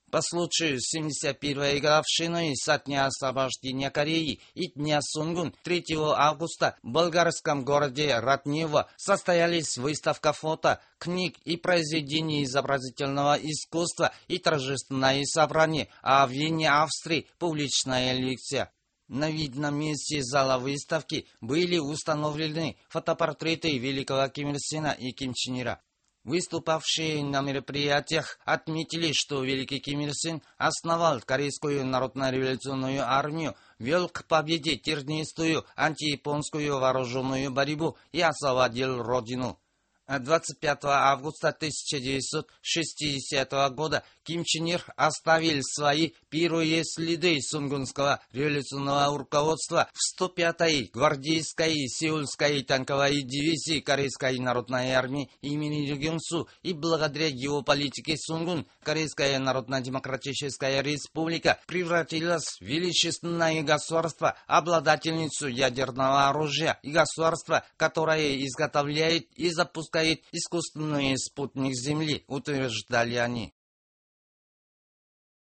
По случаю 71-й годовщины со дня освобождения Кореи и Дня Сунгун 3 августа в болгарском городе Ратнево состоялись выставка фото, книг и произведений изобразительного искусства и торжественное собрание, а в Вене, Австрии, публичная лекция. На видном месте зала выставки были установлены фотопортреты великого Ким Ир Сена и Ким Чен Ира. Выступавшие на мероприятиях отметили, что великий Ким Ир Сен основал Корейскую народно-революционную армию, вел к победе тернистую антияпонскую вооруженную борьбу и освободил родину. 25 августа 1960 года Ким Чен Ир оставил свои первые следы сунгунского революционного руководства в 105-й гвардейской Сеульской танковой дивизии Корейской народной армии имени Ри Кён-су, и благодаря его политике Сунгун Корейская народно-демократическая республика превратилась в величественное государство, обладательницу ядерного оружия, и государство, которое изготовляет и запускает искусственный спутник Земли, утверждали они.